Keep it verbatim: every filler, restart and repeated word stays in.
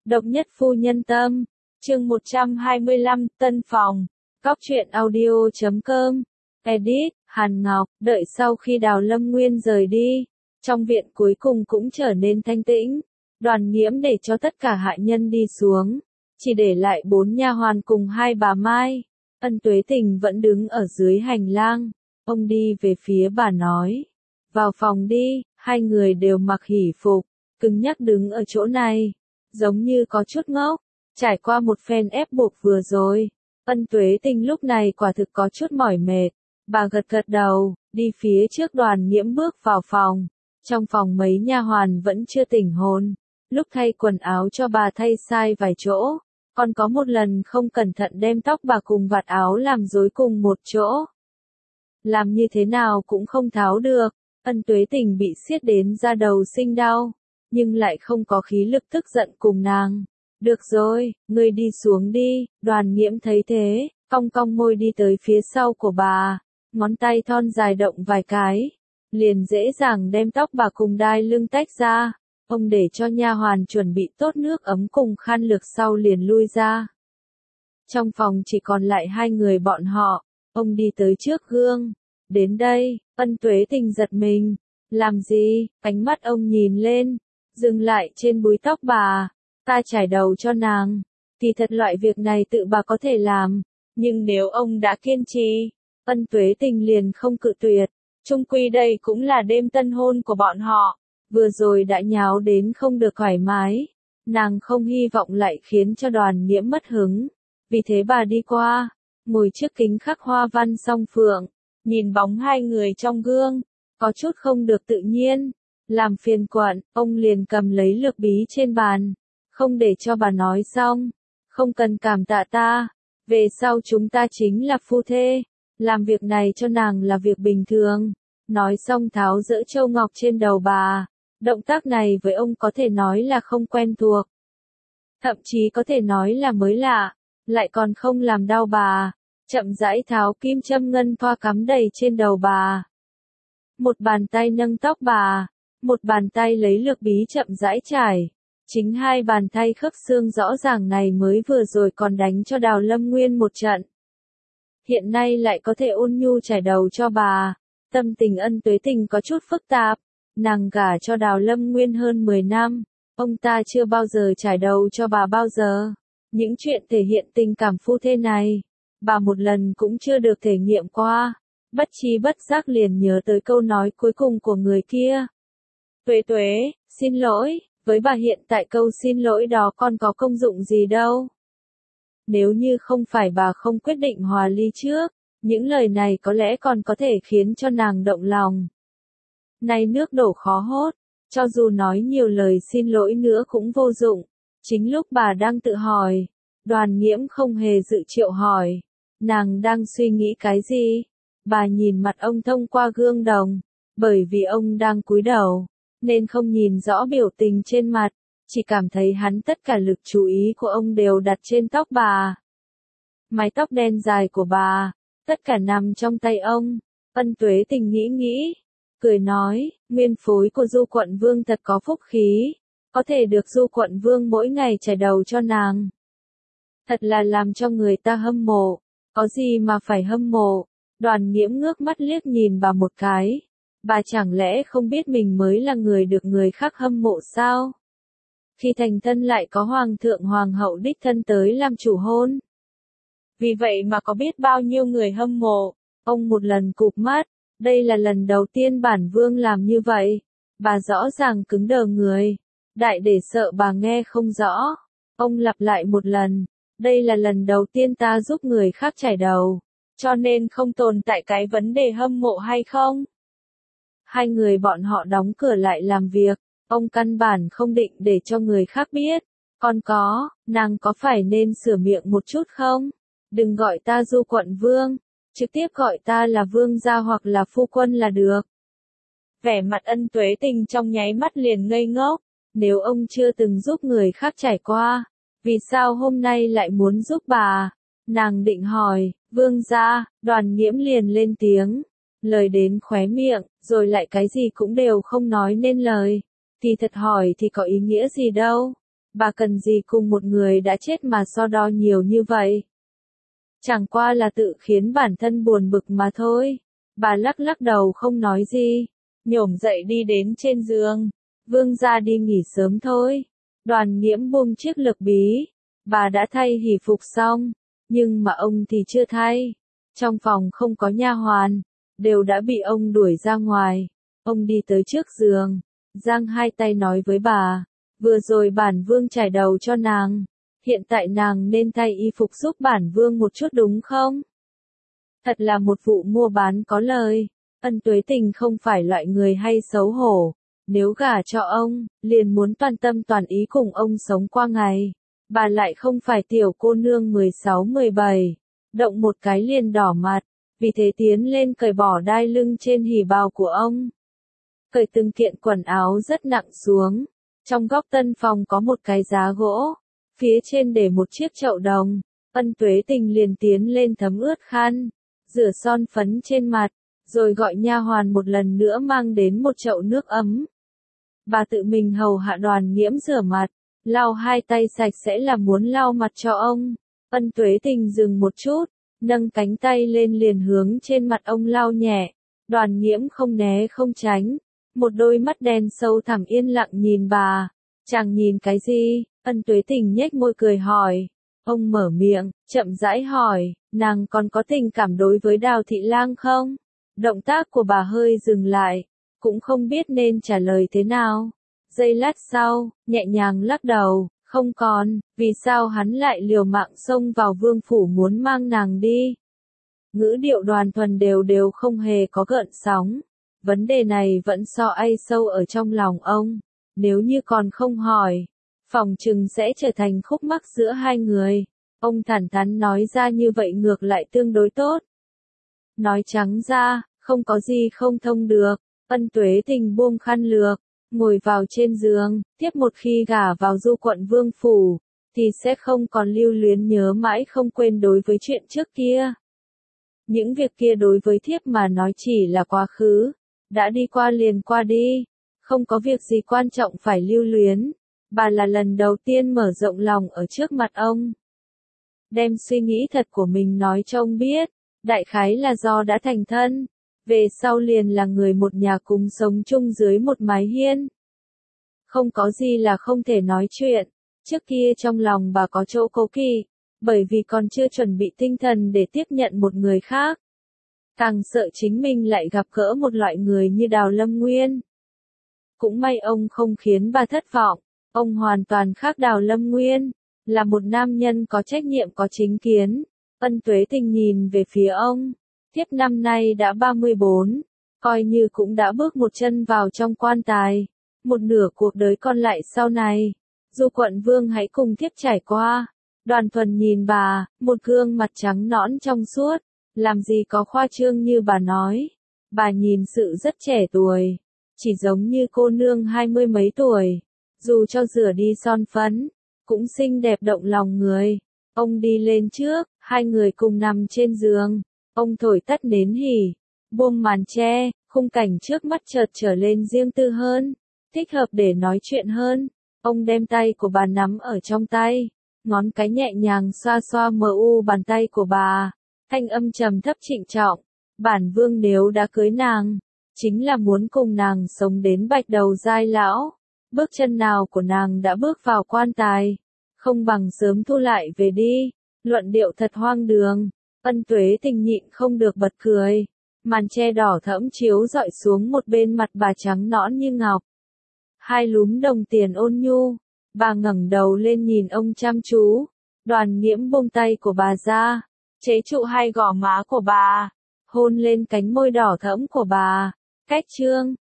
Độc nhất phu nhân tâm, chương một trăm hai mươi lăm, tân phòng, cóc truyện audio chấm com, edit, Hàn Ngọc, đợi sau khi Đào Lâm Nguyên rời đi, trong viện cuối cùng cũng trở nên thanh tĩnh, Đoàn Nghiễm để cho tất cả hạ nhân đi xuống, chỉ để lại bốn nha hoàn cùng hai bà Mai, Ân Tuế Tình vẫn đứng ở dưới hành lang, ông đi về phía bà nói, vào phòng đi, hai người đều mặc hỉ phục, cứng nhắc đứng ở chỗ này, giống như có chút ngốc, trải qua một phen ép buộc vừa rồi, Ân Tuế Tình lúc này quả thực có chút mỏi mệt, bà gật gật đầu, đi phía trước Đoàn Nghiễm bước vào phòng, trong phòng mấy nha hoàn vẫn chưa tỉnh hồn, lúc thay quần áo cho bà thay sai vài chỗ, còn có một lần không cẩn thận đem tóc bà cùng vạt áo làm rối cùng một chỗ. Làm như thế nào cũng không tháo được, Ân Tuế Tình bị siết đến da đầu sinh đau, nhưng lại không có khí lực tức giận cùng nàng. Được rồi, ngươi đi xuống đi, Đoàn Nghiễm thấy thế, cong cong môi đi tới phía sau của bà, ngón tay thon dài động vài cái, liền dễ dàng đem tóc bà cùng đai lưng tách ra. Ông để cho nha hoàn chuẩn bị tốt nước ấm cùng khăn lược sau liền lui ra. Trong phòng chỉ còn lại hai người bọn họ, ông đi tới trước gương. Đến đây, Ân Tuế Tình giật mình. Làm gì? Ánh mắt ông nhìn lên, dừng lại trên búi tóc bà. Ta chải đầu cho nàng. Thì thật loại việc này tự bà có thể làm. Nhưng nếu ông đã kiên trì, Ân Tuế Tình liền không cự tuyệt. Chung quy đây cũng là đêm tân hôn của bọn họ. Vừa rồi đã nháo đến không được thoải mái, nàng không hy vọng lại khiến cho Đoàn Nghiễm mất hứng. Vì thế bà đi qua, ngồi trước kính khắc hoa văn song phượng, nhìn bóng hai người trong gương, có chút không được tự nhiên. Làm phiền quận, ông liền cầm lấy lược bí trên bàn, không để cho bà nói xong. Không cần cảm tạ ta, về sau chúng ta chính là phu thê, làm việc này cho nàng là việc bình thường. Nói xong tháo dỡ châu ngọc trên đầu bà. Động tác này với ông có thể nói là không quen thuộc. Thậm chí có thể nói là mới lạ, lại còn không làm đau bà. Chậm rãi tháo kim châm ngân thoa cắm đầy trên đầu bà. Một bàn tay nâng tóc bà, một bàn tay lấy lược bí chậm rãi trải. Chính hai bàn tay khớp xương rõ ràng này mới vừa rồi còn đánh cho Đào Lâm Nguyên một trận. Hiện nay lại có thể ôn nhu trải đầu cho bà. Tâm tình Ân Tuế Tình có chút phức tạp. Nàng gả cho Đào Lâm Nguyên hơn mười năm, ông ta chưa bao giờ trải đầu cho bà bao giờ. Những chuyện thể hiện tình cảm phu thê này, bà một lần cũng chưa được thể nghiệm qua. Bất chi bất giác liền nhớ tới câu nói cuối cùng của người kia. Tuế Tuế, xin lỗi, với bà hiện tại câu xin lỗi đó còn có công dụng gì đâu. Nếu như không phải bà không quyết định hòa ly trước, những lời này có lẽ còn có thể khiến cho nàng động lòng. Nay nước đổ khó hốt, cho dù nói nhiều lời xin lỗi nữa cũng vô dụng. Chính lúc bà đang tự hỏi, Đoàn Nghiễm không hề dự triệu hỏi. Nàng đang suy nghĩ cái gì? Bà nhìn mặt ông thông qua gương đồng, bởi vì ông đang cúi đầu, nên không nhìn rõ biểu tình trên mặt, chỉ cảm thấy hắn tất cả lực chú ý của ông đều đặt trên tóc bà. Mái tóc đen dài của bà, tất cả nằm trong tay ông. Ân Tuế Tình nghĩ nghĩ, cười nói, nguyên phối của Du Quận Vương thật có phúc khí, có thể được Du Quận Vương mỗi ngày chải đầu cho nàng. Thật là làm cho người ta hâm mộ, có gì mà phải hâm mộ. Đoàn Nghiễm ngước mắt liếc nhìn bà một cái, bà chẳng lẽ không biết mình mới là người được người khác hâm mộ sao? Khi thành thân lại có Hoàng thượng Hoàng hậu đích thân tới làm chủ hôn. Vì vậy mà có biết bao nhiêu người hâm mộ, ông một lần cụp mắt. Đây là lần đầu tiên bản vương làm như vậy. Bà rõ ràng cứng đờ người. Đại để sợ bà nghe không rõ. Ông lặp lại một lần. Đây là lần đầu tiên ta giúp người khác chải đầu. Cho nên không tồn tại cái vấn đề hâm mộ hay không. Hai người bọn họ đóng cửa lại làm việc. Ông căn bản không định để cho người khác biết. Còn có, nàng có phải nên sửa miệng một chút không? Đừng gọi ta Du Quận Vương. Trực tiếp gọi ta là vương gia hoặc là phu quân là được. Vẻ mặt Ân Tuế Tình trong nháy mắt liền ngây ngốc. Nếu ông chưa từng giúp người khác trải qua, vì sao hôm nay lại muốn giúp bà? Nàng định hỏi, vương gia, Đoàn Nghiễm liền lên tiếng. Lời đến khóe miệng, rồi lại cái gì cũng đều không nói nên lời. Thì thật hỏi thì có ý nghĩa gì đâu. Bà cần gì cùng một người đã chết mà so đo nhiều như vậy? Chẳng qua là tự khiến bản thân buồn bực mà thôi. Bà lắc lắc đầu không nói gì, nhổm dậy đi đến trên giường. Vương gia đi nghỉ sớm thôi. Đoàn Nghiễm buông chiếc lược bí. Bà đã thay hỷ phục xong, nhưng mà ông thì chưa thay. Trong phòng không có nha hoàn, đều đã bị ông đuổi ra ngoài. Ông đi tới trước giường, giang hai tay nói với bà, vừa rồi bản vương trải đầu cho nàng, hiện tại nàng nên thay y phục giúp bản vương một chút đúng không? Thật là một vụ mua bán có lời. Ân Tuế Tình không phải loại người hay xấu hổ, nếu gả cho ông, liền muốn toàn tâm toàn ý cùng ông sống qua ngày. Bà lại không phải tiểu cô nương mười sáu mười bảy, động một cái liền đỏ mặt, vì thế tiến lên cởi bỏ đai lưng trên hỉ bào của ông. Cởi từng kiện quần áo rất nặng xuống. Trong góc tân phòng có một cái giá gỗ, phía trên để một chiếc chậu đồng. Ân Tuế Tình liền tiến lên thấm ướt khăn, rửa son phấn trên mặt, rồi gọi nha hoàn một lần nữa mang đến một chậu nước ấm. Bà tự mình hầu hạ Đoàn Nghiễm rửa mặt, lau hai tay sạch sẽ là muốn lau mặt cho ông. Ân Tuế Tình dừng một chút, nâng cánh tay lên liền hướng trên mặt ông lau nhẹ. Đoàn Nghiễm không né không tránh, một đôi mắt đen sâu thẳm yên lặng nhìn bà. Chàng nhìn cái gì? Ân Tuế Tình nhếch môi cười hỏi. Ông mở miệng, chậm rãi hỏi, nàng còn có tình cảm đối với Đào Thị Lang không? Động tác của bà hơi dừng lại, cũng không biết nên trả lời thế nào. Giây lát sau, nhẹ nhàng lắc đầu, không còn, vì sao hắn lại liều mạng xông vào vương phủ muốn mang nàng đi? Ngữ điệu Đoàn Thuần đều đều không hề có gợn sóng. Vấn đề này vẫn so ai sâu ở trong lòng ông. Nếu như còn không hỏi, phòng chừng sẽ trở thành khúc mắc giữa hai người. Ông thẳng thắn nói ra như vậy ngược lại tương đối tốt. Nói trắng ra, không có gì không thông được. Ân Tuế Tình buông khăn lược, ngồi vào trên giường, tiếp một khi gả vào Du quận vương phủ, thì sẽ không còn lưu luyến nhớ mãi không quên đối với chuyện trước kia. Những việc kia đối với thiếp mà nói chỉ là quá khứ, đã đi qua liền qua đi, không có việc gì quan trọng phải lưu luyến. Bà là lần đầu tiên mở rộng lòng ở trước mặt ông. Đem suy nghĩ thật của mình nói cho ông biết, đại khái là do đã thành thân, về sau liền là người một nhà cùng sống chung dưới một mái hiên. Không có gì là không thể nói chuyện, trước kia trong lòng bà có chỗ cố kỵ, bởi vì còn chưa chuẩn bị tinh thần để tiếp nhận một người khác. Càng sợ chính mình lại gặp gỡ một loại người như Đào Lâm Nguyên. Cũng may ông không khiến bà thất vọng, ông hoàn toàn khác Đào Lâm Nguyên, là một nam nhân có trách nhiệm có chính kiến. Ân Tuế Tình nhìn về phía ông, thiếp năm nay đã ba mươi bốn, coi như cũng đã bước một chân vào trong quan tài, một nửa cuộc đời còn lại sau này, Du quận vương hãy cùng thiếp trải qua. Đoàn Thuần nhìn bà, một gương mặt trắng nõn trong suốt, làm gì có khoa trương như bà nói. Bà nhìn sự rất trẻ tuổi, chỉ giống như cô nương hai mươi mấy tuổi, dù cho rửa đi son phấn, cũng xinh đẹp động lòng người. Ông đi lên trước, hai người cùng nằm trên giường, ông thổi tắt nến hỉ, buông màn che, khung cảnh trước mắt chợt trở lên riêng tư hơn, thích hợp để nói chuyện hơn. Ông đem tay của bà nắm ở trong tay, ngón cái nhẹ nhàng xoa xoa mờ u bàn tay của bà, thanh âm trầm thấp trịnh trọng, bản vương nếu đã cưới nàng, chính là muốn cùng nàng sống đến bạch đầu giai lão, bước chân nào của nàng đã bước vào quan tài, không bằng sớm thu lại về đi. Luận điệu thật hoang đường. Ân Tuế Tình nhịn không được bật cười, màn che đỏ thẫm chiếu rọi xuống một bên mặt bà trắng nõn như ngọc. Hai lúm đồng tiền ôn nhu, bà ngẩng đầu lên nhìn ông chăm chú. Đoàn Nghiễm buông tay của bà ra, chế trụ hai gò má của bà, hôn lên cánh môi đỏ thẫm của bà. Cách chương